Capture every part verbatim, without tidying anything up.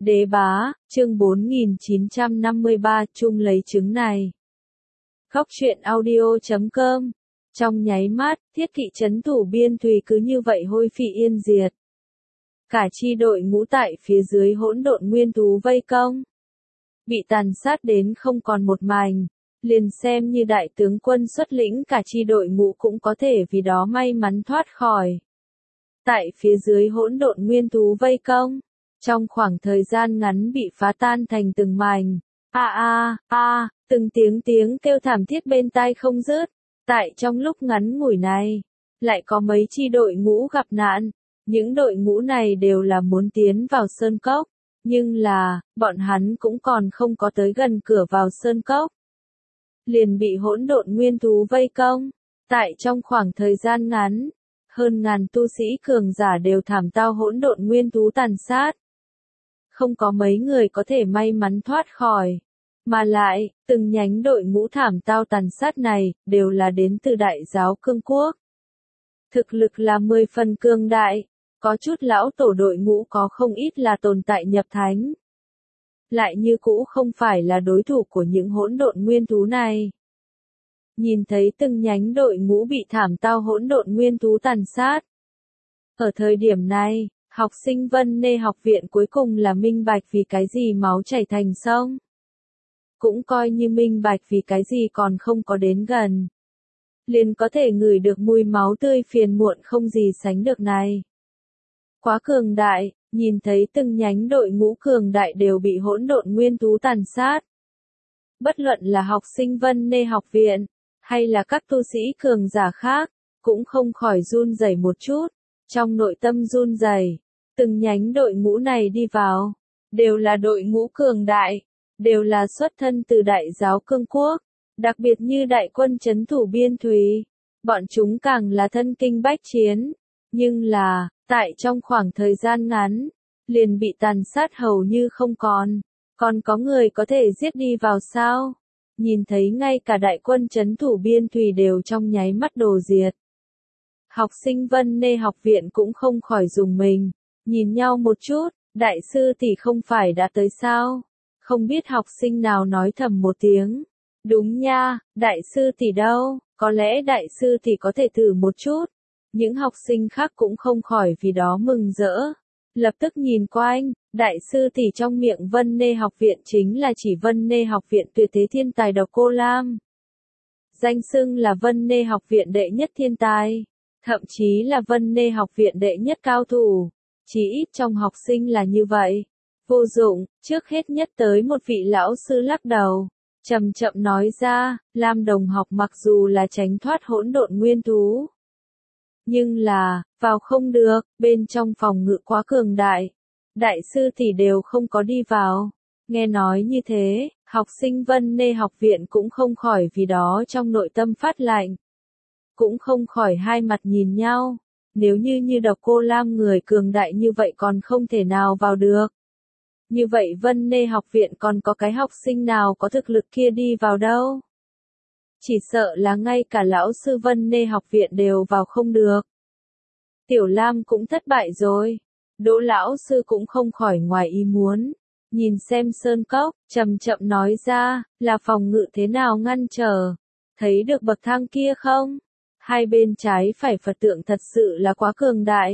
Đế bá, chương bốn nghìn chín trăm năm mươi ba, chung lấy trứng này. Khóc chuyện audio chấm com. Trong nháy mắt, thiết kỵ trấn thủ biên thùy cứ như vậy hôi phi yên diệt. Cả chi đội ngũ tại phía dưới hỗn độn nguyên thú vây công. Bị tàn sát đến không còn một mảnh, liền xem như đại tướng quân xuất lĩnh cả chi đội ngũ cũng có thể vì đó may mắn thoát khỏi. Tại phía dưới hỗn độn nguyên thú vây công. Trong khoảng thời gian ngắn bị phá tan thành từng mảnh, a a a, từng tiếng tiếng kêu thảm thiết bên tai không dứt. Tại trong lúc ngắn ngủi này, lại có mấy chi đội ngũ gặp nạn. Những đội ngũ này đều là muốn tiến vào sơn cốc, nhưng là, bọn hắn cũng còn không có tới gần cửa vào sơn cốc. Liền bị hỗn độn nguyên thú vây công. Tại trong khoảng thời gian ngắn, hơn ngàn tu sĩ cường giả đều thảm tao hỗn độn nguyên thú tàn sát. Không có mấy người có thể may mắn thoát khỏi. Mà lại, từng nhánh đội ngũ thảm tao tàn sát này, đều là đến từ đại giáo cương quốc. Thực lực là mười phần cường đại, có chút lão tổ đội ngũ có không ít là tồn tại nhập thánh. Lại như cũ không phải là đối thủ của những hỗn độn nguyên thú này. Nhìn thấy từng nhánh đội ngũ bị thảm tao hỗn độn nguyên thú tàn sát. Ở thời điểm này, học sinh Vân Nê học viện cuối cùng là minh bạch vì cái gì máu chảy thành sông. Cũng coi như minh bạch vì cái gì còn không có đến gần. Liền có thể ngửi được mùi máu tươi phiền muộn không gì sánh được này. Quá cường đại, nhìn thấy từng nhánh đội ngũ cường đại đều bị hỗn độn nguyên thú tàn sát. Bất luận là học sinh Vân Nê học viện, hay là các tu sĩ cường giả khác, cũng không khỏi run rẩy một chút. Trong nội tâm run rẩy, từng nhánh đội ngũ này đi vào, đều là đội ngũ cường đại, đều là xuất thân từ đại giáo cương quốc, đặc biệt như đại quân trấn thủ biên thùy, bọn chúng càng là thân kinh bách chiến, nhưng là, tại trong khoảng thời gian ngắn, liền bị tàn sát hầu như không còn, còn có người có thể giết đi vào sao? Nhìn thấy ngay cả đại quân trấn thủ biên thùy đều trong nháy mắt đồ diệt. Học sinh Vân Nê học viện cũng không khỏi dùng mình, nhìn nhau một chút, đại sư tỷ không phải đã tới sao? Không biết học sinh nào nói thầm một tiếng. Đúng nha, đại sư tỷ đâu, có lẽ đại sư tỷ có thể thử một chút. Những học sinh khác cũng không khỏi vì đó mừng rỡ. Lập tức nhìn quanh, đại sư tỷ trong miệng Vân Nê học viện chính là chỉ Vân Nê học viện tuyệt thế thiên tài Độc Cô Lam. Danh xưng là Vân Nê học viện đệ nhất thiên tài. Thậm chí là Vân Nê học viện đệ nhất cao thủ, chỉ ít trong học sinh là như vậy. Vô dụng, trước hết nhất tới một vị lão sư lắc đầu, chậm chậm nói ra, Lam đồng học mặc dù là tránh thoát hỗn độn nguyên thú. Nhưng là, vào không được, bên trong phòng ngự quá cường đại. Đại sư thì đều không có đi vào. Nghe nói như thế, học sinh Vân Nê học viện cũng không khỏi vì đó trong nội tâm phát lạnh. Cũng không khỏi hai mặt nhìn nhau, nếu như như Độc Cô Lam người cường đại như vậy còn không thể nào vào được. Như vậy Vân Nê học viện còn có cái học sinh nào có thực lực kia đi vào đâu? Chỉ sợ là ngay cả lão sư Vân Nê học viện đều vào không được. Tiểu Lam cũng thất bại rồi. Đỗ lão sư cũng không khỏi ngoài ý muốn. Nhìn xem sơn cốc, chậm chậm nói ra, là phòng ngự thế nào ngăn trở. Thấy được bậc thang kia không? Hai bên trái phải Phật tượng thật sự là quá cường đại.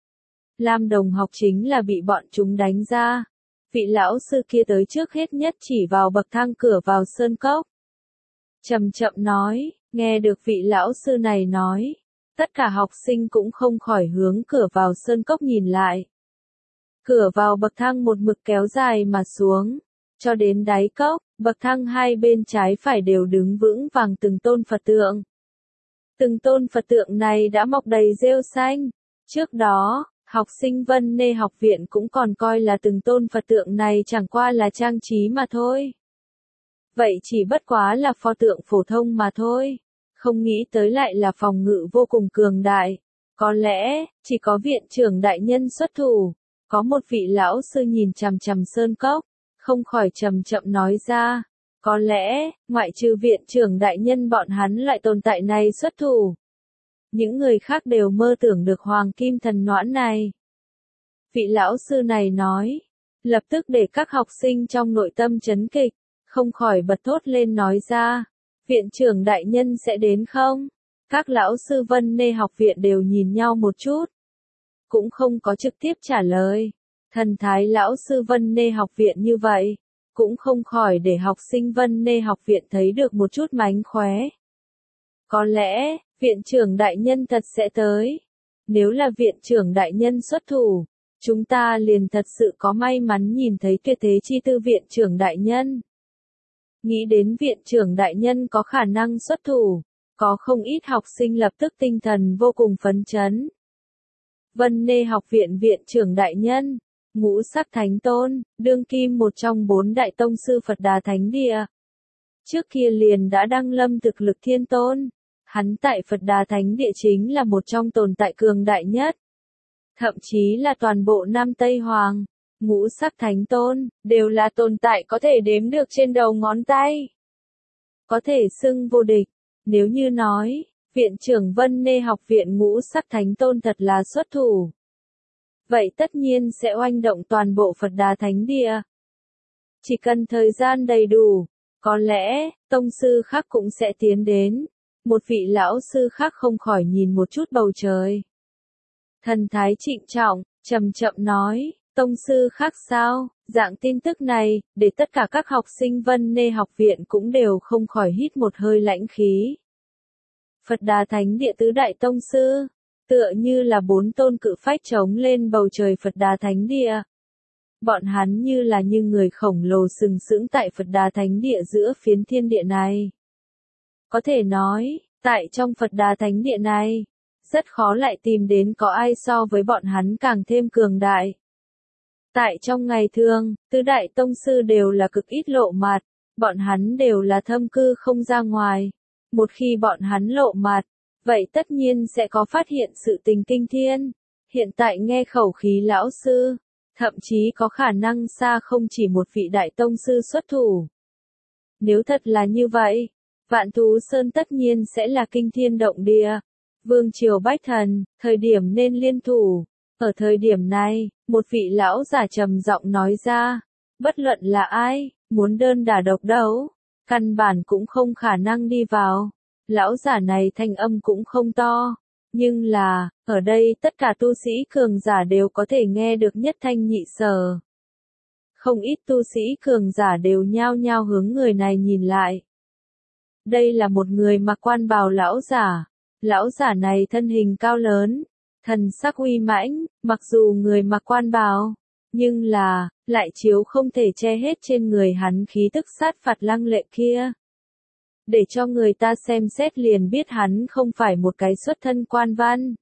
Lam đồng học chính là bị bọn chúng đánh ra. Vị lão sư kia tới trước hết nhất chỉ vào bậc thang cửa vào sơn cốc. Chậm chậm nói, nghe được vị lão sư này nói. Tất cả học sinh cũng không khỏi hướng cửa vào sơn cốc nhìn lại. Cửa vào bậc thang một mực kéo dài mà xuống. Cho đến đáy cốc, bậc thang hai bên trái phải đều đứng vững vàng từng tôn Phật tượng. Từng tôn Phật tượng này đã mọc đầy rêu xanh. Trước đó, học sinh Vân Nê học viện cũng còn coi là từng tôn Phật tượng này chẳng qua là trang trí mà thôi. Vậy chỉ bất quá là pho tượng phổ thông mà thôi. Không nghĩ tới lại là phòng ngự vô cùng cường đại. Có lẽ, chỉ có viện trưởng đại nhân xuất thủ. Có một vị lão sư nhìn chằm chằm sơn cốc, không khỏi chậm chậm nói ra. Có lẽ, ngoại trừ viện trưởng đại nhân bọn hắn loại tồn tại này xuất thủ. Những người khác đều mơ tưởng được hoàng kim thần noãn này. Vị lão sư này nói, lập tức để các học sinh trong nội tâm chấn kịch, không khỏi bật thốt lên nói ra, viện trưởng đại nhân sẽ đến không? Các lão sư Vân Nê học viện đều nhìn nhau một chút, cũng không có trực tiếp trả lời. Thần thái lão sư Vân Nê học viện như vậy, cũng không khỏi để học sinh Vân Nê học viện thấy được một chút mánh khóe. Có lẽ, viện trưởng đại nhân thật sẽ tới. Nếu là viện trưởng đại nhân xuất thủ, chúng ta liền thật sự có may mắn nhìn thấy tuyệt thế chi tư viện trưởng đại nhân. Nghĩ đến viện trưởng đại nhân có khả năng xuất thủ, có không ít học sinh lập tức tinh thần vô cùng phấn chấn. Vân Nê học viện viện trưởng đại nhân, ngũ sắc thánh tôn, đương kim một trong bốn đại tông sư Phật Đà Thánh Địa. Trước kia liền đã đăng lâm thực lực thiên tôn, hắn tại Phật Đà Thánh Địa chính là một trong tồn tại cường đại nhất. Thậm chí là toàn bộ Nam Tây Hoàng, ngũ sắc thánh tôn, đều là tồn tại có thể đếm được trên đầu ngón tay. Có thể xưng vô địch, nếu như nói, viện trưởng Vân Nê học viện ngũ sắc thánh tôn thật là xuất thủ. Vậy tất nhiên sẽ oanh động toàn bộ Phật Đà Thánh Địa. Chỉ cần thời gian đầy đủ, có lẽ, tông sư khác cũng sẽ tiến đến. Một vị lão sư khác không khỏi nhìn một chút bầu trời. Thần thái trịnh trọng, trầm chậm nói, tông sư khác sao? Dạng tin tức này, để tất cả các học sinh Vân Nê học viện cũng đều không khỏi hít một hơi lãnh khí. Phật Đà Thánh Địa tứ đại tông sư, tựa như là bốn tôn cự phách trống lên bầu trời Phật Đà Thánh Địa. Bọn hắn như là như người khổng lồ sừng sững tại Phật Đà Thánh Địa giữa phiến thiên địa này. Có thể nói, tại trong Phật Đà Thánh Địa này, rất khó lại tìm đến có ai so với bọn hắn càng thêm cường đại. Tại trong ngày thường, tứ đại tông sư đều là cực ít lộ mặt, bọn hắn đều là thâm cư không ra ngoài. Một khi bọn hắn lộ mặt, vậy tất nhiên sẽ có phát hiện sự tình kinh thiên. Hiện tại nghe khẩu khí lão sư, thậm chí có khả năng xa không chỉ một vị đại tông sư xuất thủ. Nếu thật là như vậy, Vạn Thú Sơn tất nhiên sẽ là kinh thiên động địa. Vương triều bách thần, thời điểm nên liên thủ. Ở thời điểm này, một vị lão giả trầm giọng nói ra, bất luận là ai, muốn đơn đả độc đấu, căn bản cũng không khả năng đi vào. Lão giả này thanh âm cũng không to, nhưng là, ở đây tất cả tu sĩ cường giả đều có thể nghe được nhất thanh nhị sở. Không ít tu sĩ cường giả đều nhao nhao hướng người này nhìn lại. Đây là một người mặc quan bào lão giả. Lão giả này thân hình cao lớn, thần sắc uy mãnh, mặc dù người mặc quan bào, nhưng là, lại chiếu không thể che hết trên người hắn khí tức sát phạt lăng lệ kia. Để cho người ta xem xét liền biết hắn không phải một cái xuất thân quan văn.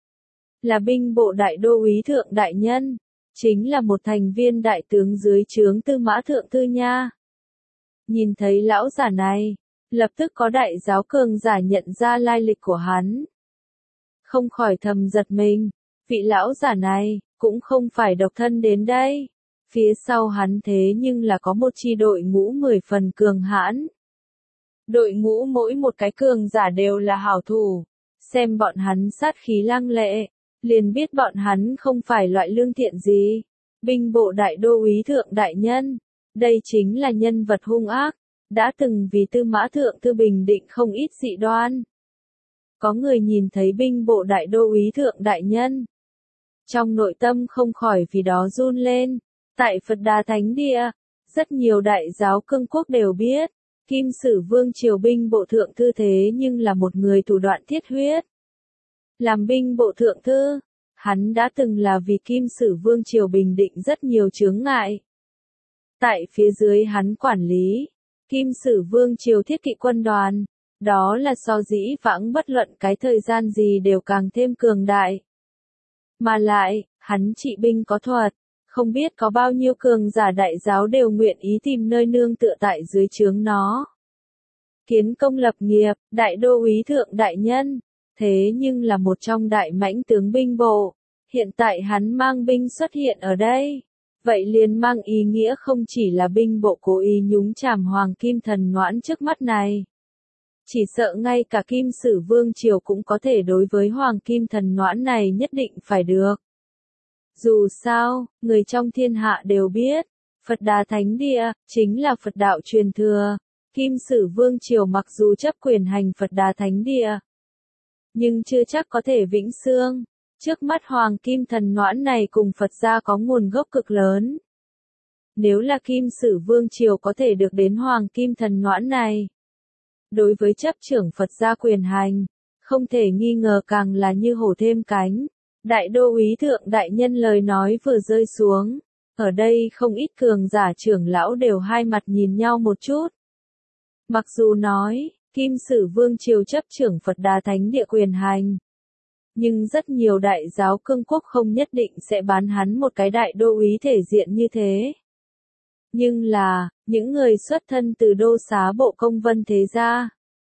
Là binh bộ đại đô úy thượng đại nhân, chính là một thành viên đại tướng dưới trướng Tư Mã Thượng Thư nha. Nhìn thấy lão giả này, lập tức có đại giáo cường giả nhận ra lai lịch của hắn. Không khỏi thầm giật mình, vị lão giả này, cũng không phải độc thân đến đây. Phía sau hắn thế nhưng là có một chi đội ngũ mười phần cường hãn. Đội ngũ mỗi một cái cường giả đều là hảo thủ. Xem bọn hắn sát khí lăng lệ, liền biết bọn hắn không phải loại lương thiện gì. Binh bộ đại đô úy thượng đại nhân, đây chính là nhân vật hung ác. Đã từng vì Tư Mã Thượng Thư bình định không ít dị đoan. Có người nhìn thấy binh bộ đại đô úy thượng đại nhân. Trong nội tâm không khỏi vì đó run lên. Tại Phật Đà Thánh Địa, rất nhiều đại giáo cương quốc đều biết, Kim Sử Vương triều binh bộ thượng thư thế nhưng là một người thủ đoạn thiết huyết. Làm binh bộ thượng thư, hắn đã từng là vì Kim Sử Vương triều bình định rất nhiều chướng ngại. Tại phía dưới hắn quản lý, Kim Sử Vương triều thiết kỵ quân đoàn, đó là so dĩ vãng bất luận cái thời gian gì đều càng thêm cường đại. Mà lại, hắn trị binh có thuật, không biết có bao nhiêu cường giả đại giáo đều nguyện ý tìm nơi nương tựa tại dưới trướng nó. Kiến công lập nghiệp, đại đô úy thượng đại nhân, thế nhưng là một trong đại mãnh tướng binh bộ, hiện tại hắn mang binh xuất hiện ở đây. Vậy liền mang ý nghĩa không chỉ là binh bộ cố ý nhúng chàm Hoàng Kim Thần Noãn trước mắt này. Chỉ sợ ngay cả Kim Sử Vương triều cũng có thể đối với Hoàng Kim Thần Noãn này nhất định phải được. Dù sao, người trong thiên hạ đều biết, Phật Đà Thánh Địa, chính là Phật đạo truyền thừa. Kim Sử Vương Triều mặc dù chấp quyền hành Phật Đà Thánh Địa, nhưng chưa chắc có thể vĩnh xương. Trước mắt Hoàng Kim Thần Noãn này cùng Phật gia có nguồn gốc cực lớn. Nếu là Kim Sử Vương Triều có thể được đến Hoàng Kim Thần Noãn này, đối với chấp trưởng Phật gia quyền hành, không thể nghi ngờ càng là như hổ thêm cánh. Đại đô úy thượng đại nhân lời nói vừa rơi xuống, ở đây không ít cường giả trưởng lão đều hai mặt nhìn nhau một chút. Mặc dù nói, Kim Sử Vương Triều chấp trưởng Phật Đà Thánh Địa quyền hành, nhưng rất nhiều đại giáo cương quốc không nhất định sẽ bán hắn một cái đại đô úy thể diện như thế. Nhưng là, những người xuất thân từ đô xá bộ công vân thế gia,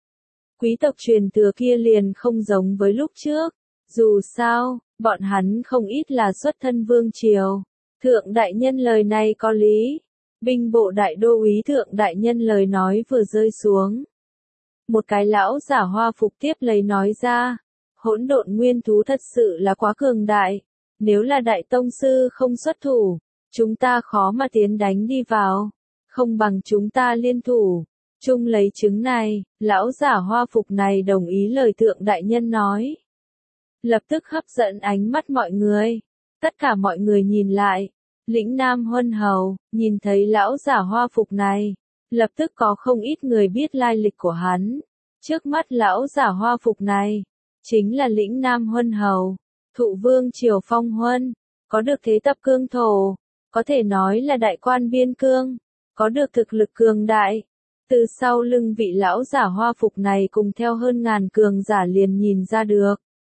quý tộc truyền thừa kia liền không giống với lúc trước. Dù sao, bọn hắn không ít là xuất thân vương triều. Thượng đại nhân lời này có lý. Binh bộ đại đô úy thượng đại nhân lời nói vừa rơi xuống. Một cái lão giả hoa phục tiếp lấy nói ra. Hỗn độn nguyên thú thật sự là quá cường đại. Nếu là đại tông sư không xuất thủ, chúng ta khó mà tiến đánh đi vào. Không bằng chúng ta liên thủ. Chung lấy chứng này, lão giả hoa phục này đồng ý lời thượng đại nhân nói. Lập tức hấp dẫn ánh mắt mọi người. Tất cả mọi người nhìn lại. Lĩnh Nam Huân Hầu, nhìn thấy lão giả hoa phục này. Lập tức có không ít người biết lai lịch của hắn. Trước mắt lão giả hoa phục này, chính là Lĩnh Nam Huân Hầu, Thụ Vương Triều Phong Huân, có được thế tập cương thổ, có thể nói là đại quan biên cương, có được thực lực cường đại. Từ sau lưng vị lão giả hoa phục này cùng theo hơn ngàn cường giả liền nhìn ra được.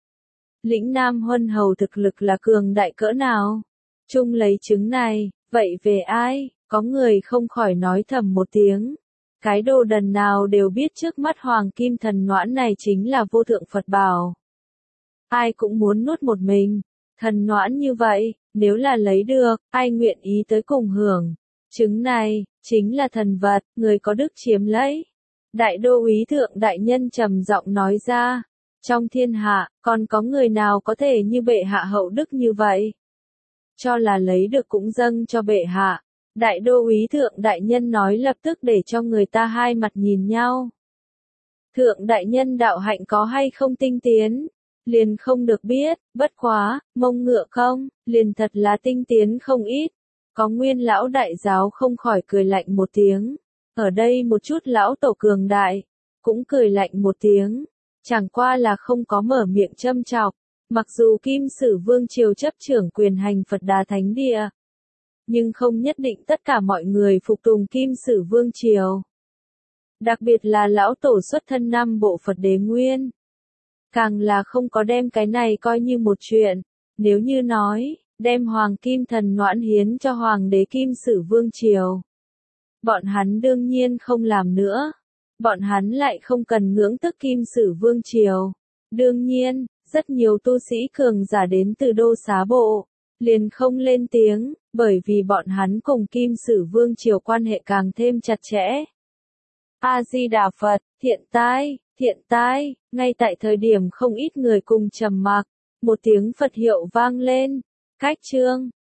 Lĩnh Nam Huân Hầu thực lực là cường đại cỡ nào? Chung lấy chứng này, vậy về ai? Có người không khỏi nói thầm một tiếng. Cái đồ đần nào đều biết trước mắt Hoàng Kim Thần Noãn này chính là vô thượng Phật bảo. Ai cũng muốn nuốt một mình. Thần noãn như vậy, nếu là lấy được, ai nguyện ý tới cùng hưởng. Chứng này, chính là thần vật, người có đức chiếm lấy. Đại đô úy thượng đại nhân trầm giọng nói ra. Trong thiên hạ, còn có người nào có thể như bệ hạ hậu đức như vậy? Cho là lấy được cũng dâng cho bệ hạ. Đại đô úy thượng đại nhân nói lập tức để cho người ta hai mặt nhìn nhau. Thượng đại nhân đạo hạnh có hay không tinh tiến? Liền không được biết, bất quá, mông ngựa không, liền thật là tinh tiến không ít. Có nguyên lão đại giáo không khỏi cười lạnh một tiếng. Ở đây một chút lão tổ cường đại, cũng cười lạnh một tiếng. Chẳng qua là không có mở miệng châm chọc. Mặc dù Kim Sử Vương Triều chấp trưởng quyền hành Phật Đà Thánh Địa, nhưng không nhất định tất cả mọi người phục tùng Kim Sử Vương Triều. Đặc biệt là lão tổ xuất thân năm bộ Phật Đế Nguyên. Càng là không có đem cái này coi như một chuyện. Nếu như nói, đem Hoàng Kim Thần Noãn hiến cho Hoàng đế Kim Sử Vương Triều, bọn hắn đương nhiên không làm nữa. Bọn hắn lại không cần ngưỡng tức Kim Sử Vương Triều. Đương nhiên, rất nhiều tu sĩ cường giả đến từ đô xá bộ, liền không lên tiếng, bởi vì bọn hắn cùng Kim Sử Vương Triều quan hệ càng thêm chặt chẽ. A-di-đà Phật, thiện tai, thiện tai, ngay tại thời điểm không ít người cùng trầm mặc, một tiếng Phật hiệu vang lên, cách chương.